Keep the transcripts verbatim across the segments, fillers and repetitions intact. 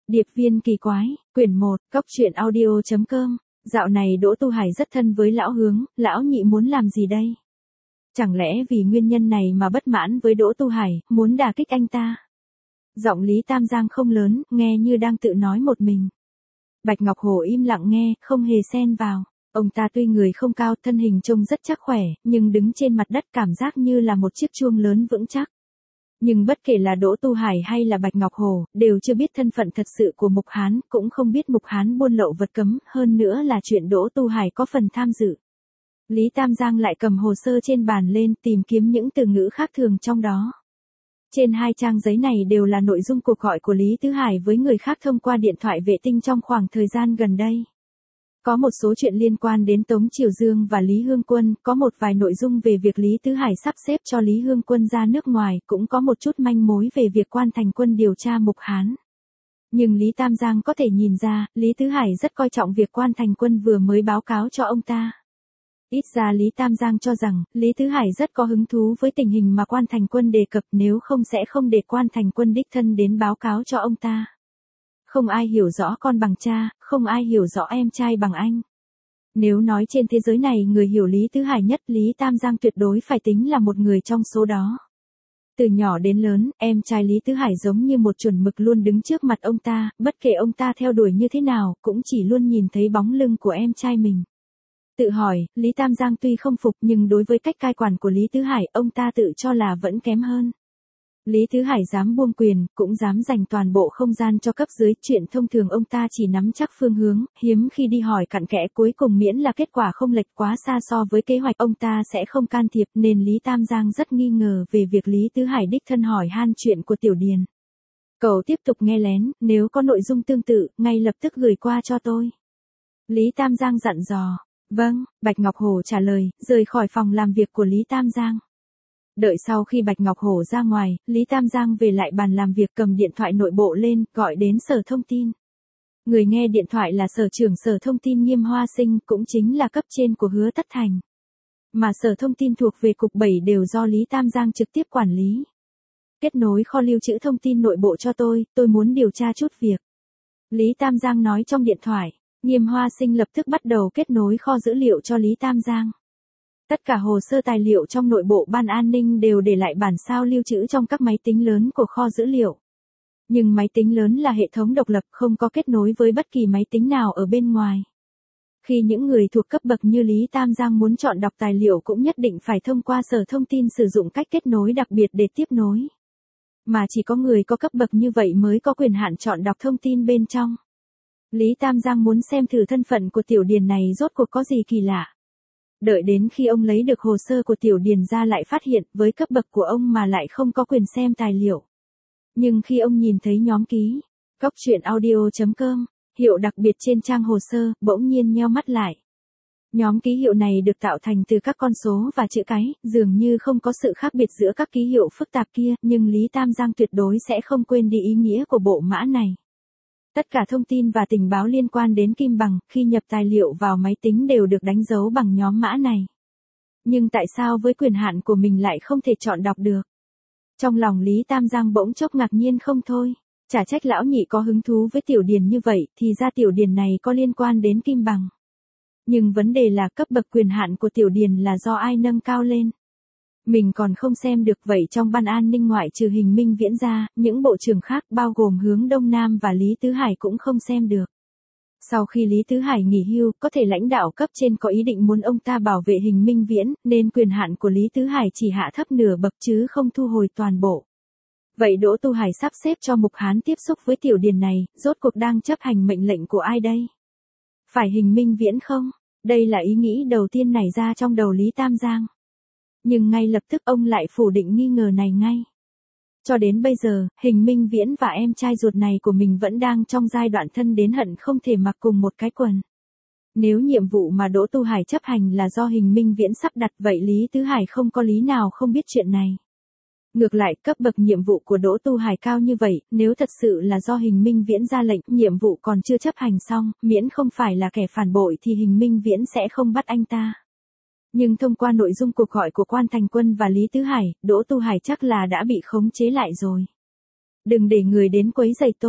Điệp viên kỳ quái, quyển một, cốc truyện audio chấm com. Dạo này Đỗ Tu Hải rất thân với lão Hướng, lão nhị muốn làm gì đây? Chẳng lẽ vì nguyên nhân này mà bất mãn với Đỗ Tu Hải, muốn đả kích anh ta? Giọng Lý Tam Giang không lớn, nghe như đang tự nói một mình. Bạch Ngọc Hổ im lặng nghe, không hề xen vào. Ông ta tuy người không cao, thân hình trông rất chắc khỏe, nhưng đứng trên mặt đất cảm giác như là một chiếc chuông lớn vững chắc. Nhưng bất kể là Đỗ Tu Hải hay là Bạch Ngọc Hổ, đều chưa biết thân phận thật sự của Mục Hán, cũng không biết Mục Hán buôn lậu vật cấm, hơn nữa là chuyện Đỗ Tu Hải có phần tham dự. Lý Tam Giang lại cầm hồ sơ trên bàn lên, tìm kiếm những từ ngữ khác thường trong đó. Trên hai trang giấy này đều là nội dung cuộc gọi của Lý Tứ Hải với người khác thông qua điện thoại vệ tinh trong khoảng thời gian gần đây. Có một số chuyện liên quan đến Tống Triều Dương và Lý Hương Quân, có một vài nội dung về việc Lý Tứ Hải sắp xếp cho Lý Hương Quân ra nước ngoài, cũng có một chút manh mối về việc Quan Thành Quân điều tra Mục Hán. Nhưng Lý Tam Giang có thể nhìn ra, Lý Tứ Hải rất coi trọng việc Quan Thành Quân vừa mới báo cáo cho ông ta. Ít ra Lý Tam Giang cho rằng, Lý Tứ Hải rất có hứng thú với tình hình mà Quan Thành Quân đề cập, nếu không sẽ không để Quan Thành Quân đích thân đến báo cáo cho ông ta. Không ai hiểu rõ con bằng cha, không ai hiểu rõ em trai bằng anh. Nếu nói trên thế giới này người hiểu Lý Tứ Hải nhất, Lý Tam Giang tuyệt đối phải tính là một người trong số đó. Từ nhỏ đến lớn, em trai Lý Tứ Hải giống như một chuẩn mực luôn đứng trước mặt ông ta, bất kể ông ta theo đuổi như thế nào, cũng chỉ luôn nhìn thấy bóng lưng của em trai mình. Tự hỏi, Lý Tam Giang tuy không phục nhưng đối với cách cai quản của Lý Tứ Hải, ông ta tự cho là vẫn kém hơn. Lý Tứ Hải dám buông quyền, cũng dám dành toàn bộ không gian cho cấp dưới, chuyện thông thường ông ta chỉ nắm chắc phương hướng, hiếm khi đi hỏi cặn kẽ, cuối cùng miễn là kết quả không lệch quá xa so với kế hoạch ông ta sẽ không can thiệp, nên Lý Tam Giang rất nghi ngờ về việc Lý Tứ Hải đích thân hỏi han chuyện của Tiểu Điền. Cậu tiếp tục nghe lén, nếu có nội dung tương tự, ngay lập tức gửi qua cho tôi. Lý Tam Giang dặn dò. Vâng, Bạch Ngọc Hổ trả lời, rời khỏi phòng làm việc của Lý Tam Giang. Đợi sau khi Bạch Ngọc Hổ ra ngoài, Lý Tam Giang về lại bàn làm việc, cầm điện thoại nội bộ lên, gọi đến Sở Thông tin. Người nghe điện thoại là Sở trưởng Sở Thông tin Nghiêm Hoa Sinh, cũng chính là cấp trên của Hứa Tất Thành. Mà Sở Thông tin thuộc về cục bảy đều do Lý Tam Giang trực tiếp quản lý. Kết nối kho lưu trữ thông tin nội bộ cho tôi, tôi muốn điều tra chút việc. Lý Tam Giang nói trong điện thoại. Nghiêm Hoa Sinh lập tức bắt đầu kết nối kho dữ liệu cho Lý Tam Giang. Tất cả hồ sơ tài liệu trong nội bộ Ban An ninh đều để lại bản sao lưu trữ trong các máy tính lớn của kho dữ liệu. Nhưng máy tính lớn là hệ thống độc lập, không có kết nối với bất kỳ máy tính nào ở bên ngoài. Khi những người thuộc cấp bậc như Lý Tam Giang muốn chọn đọc tài liệu cũng nhất định phải thông qua Sở Thông tin sử dụng cách kết nối đặc biệt để tiếp nối. Mà chỉ có người có cấp bậc như vậy mới có quyền hạn chọn đọc thông tin bên trong. Lý Tam Giang muốn xem thử thân phận của Tiểu Điền này rốt cuộc có gì kỳ lạ. Đợi đến khi ông lấy được hồ sơ của Tiểu Điền ra lại phát hiện với cấp bậc của ông mà lại không có quyền xem tài liệu. Nhưng khi ông nhìn thấy nhóm ký, cốc truyện audio chấm com, hiệu đặc biệt trên trang hồ sơ, bỗng nhiên nheo mắt lại. Nhóm ký hiệu này được tạo thành từ các con số và chữ cái, dường như không có sự khác biệt giữa các ký hiệu phức tạp kia, nhưng Lý Tam Giang tuyệt đối sẽ không quên đi ý nghĩa của bộ mã này. Tất cả thông tin và tình báo liên quan đến Kim Bằng, khi nhập tài liệu vào máy tính đều được đánh dấu bằng nhóm mã này. Nhưng tại sao với quyền hạn của mình lại không thể chọn đọc được? Trong lòng Lý Tam Giang bỗng chốc ngạc nhiên không thôi. Chả trách lão nhị có hứng thú với Tiểu Điền như vậy, thì ra Tiểu Điền này có liên quan đến Kim Bằng. Nhưng vấn đề là cấp bậc quyền hạn của Tiểu Điền là do ai nâng cao lên? Mình còn không xem được, vậy trong Ban An ninh ngoại trừ Hình Minh Viễn ra, những bộ trưởng khác bao gồm Hướng Đông Nam và Lý Tứ Hải cũng không xem được. Sau khi Lý Tứ Hải nghỉ hưu, có thể lãnh đạo cấp trên có ý định muốn ông ta bảo vệ Hình Minh Viễn, nên quyền hạn của Lý Tứ Hải chỉ hạ thấp nửa bậc chứ không thu hồi toàn bộ. Vậy Đỗ Tu Hải sắp xếp cho Mục Hán tiếp xúc với Tiểu Điền này, rốt cuộc đang chấp hành mệnh lệnh của ai đây? Phải Hình Minh Viễn không? Đây là ý nghĩ đầu tiên nảy ra trong đầu Lý Tam Giang. Nhưng ngay lập tức ông lại phủ định nghi ngờ này ngay. Cho đến bây giờ, Hình Minh Viễn và em trai ruột này của mình vẫn đang trong giai đoạn thân đến hận không thể mặc cùng một cái quần. Nếu nhiệm vụ mà Đỗ Tu Hải chấp hành là do Hình Minh Viễn sắp đặt, vậy Lý Tứ Hải không có lý nào không biết chuyện này. Ngược lại, cấp bậc nhiệm vụ của Đỗ Tu Hải cao như vậy, nếu thật sự là do Hình Minh Viễn ra lệnh, nhiệm vụ còn chưa chấp hành xong, miễn không phải là kẻ phản bội thì Hình Minh Viễn sẽ không bắt anh ta. Nhưng thông qua nội dung cuộc gọi của Quan Thành Quân và Lý Tứ Hải, Đỗ Tu Hải chắc là đã bị khống chế lại rồi. Đừng để người đến quấy rầy tôi.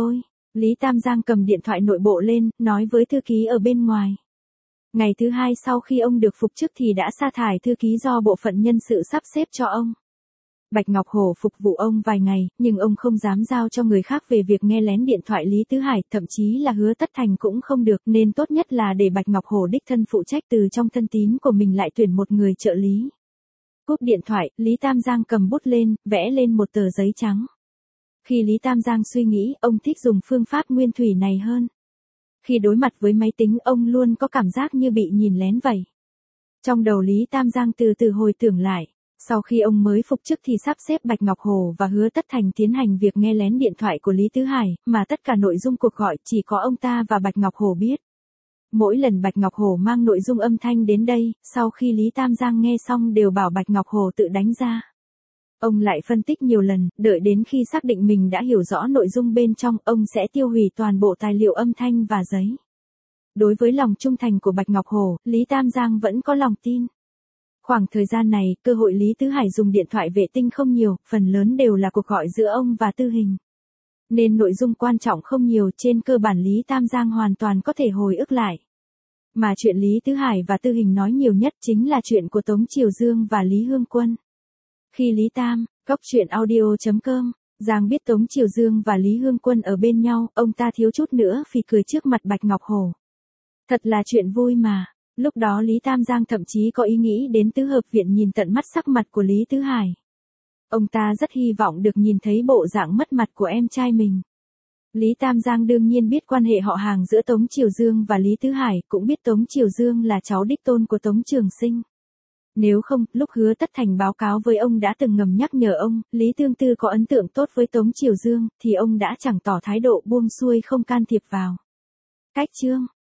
Lý Tam Giang cầm điện thoại nội bộ lên, nói với thư ký ở bên ngoài. Ngày thứ hai sau khi ông được phục chức thì đã sa thải thư ký do bộ phận nhân sự sắp xếp cho ông. Bạch Ngọc Hổ phục vụ ông vài ngày, nhưng ông không dám giao cho người khác về việc nghe lén điện thoại Lý Tứ Hải, thậm chí là Hứa Tất Thành cũng không được, nên tốt nhất là để Bạch Ngọc Hổ đích thân phụ trách, từ trong thân tín của mình lại tuyển một người trợ lý. Cúp điện thoại, Lý Tam Giang cầm bút lên, vẽ lên một tờ giấy trắng. Khi Lý Tam Giang suy nghĩ, ông thích dùng phương pháp nguyên thủy này hơn. Khi đối mặt với máy tính, ông luôn có cảm giác như bị nhìn lén vậy. Trong đầu Lý Tam Giang từ từ hồi tưởng lại. Sau khi ông mới phục chức thì sắp xếp Bạch Ngọc Hổ và Hứa Tất Thành tiến hành việc nghe lén điện thoại của Lý Tứ Hải, mà tất cả nội dung cuộc gọi chỉ có ông ta và Bạch Ngọc Hổ biết. Mỗi lần Bạch Ngọc Hổ mang nội dung âm thanh đến đây, sau khi Lý Tam Giang nghe xong đều bảo Bạch Ngọc Hổ tự đánh ra. Ông lại phân tích nhiều lần, đợi đến khi xác định mình đã hiểu rõ nội dung bên trong, ông sẽ tiêu hủy toàn bộ tài liệu âm thanh và giấy. Đối với lòng trung thành của Bạch Ngọc Hổ, Lý Tam Giang vẫn có lòng tin. Khoảng thời gian này, cơ hội Lý Tứ Hải dùng điện thoại vệ tinh không nhiều, phần lớn đều là cuộc gọi giữa ông và Tư Hình. Nên nội dung quan trọng không nhiều, trên cơ bản Lý Tam Giang hoàn toàn có thể hồi ức lại. Mà chuyện Lý Tứ Hải và Tư Hình nói nhiều nhất chính là chuyện của Tống Triều Dương và Lý Hương Quân. Khi Lý Tam, cốc truyện audio chấm com, Giang biết Tống Triều Dương và Lý Hương Quân ở bên nhau, ông ta thiếu chút nữa phì cười trước mặt Bạch Ngọc Hổ. Thật là chuyện vui mà. Lúc đó Lý Tam Giang thậm chí có ý nghĩ đến tứ hợp viện nhìn tận mắt sắc mặt của Lý Tứ Hải. Ông ta rất hy vọng được nhìn thấy bộ dạng mất mặt của em trai mình. Lý Tam Giang đương nhiên biết quan hệ họ hàng giữa Tống Triều Dương và Lý Tứ Hải, cũng biết Tống Triều Dương là cháu đích tôn của Tống Trường Sinh. Nếu không, lúc Hứa Tất Thành báo cáo với ông đã từng ngầm nhắc nhở ông, Lý Tương Tư có ấn tượng tốt với Tống Triều Dương, thì ông đã chẳng tỏ thái độ buông xuôi không can thiệp vào. Cách chương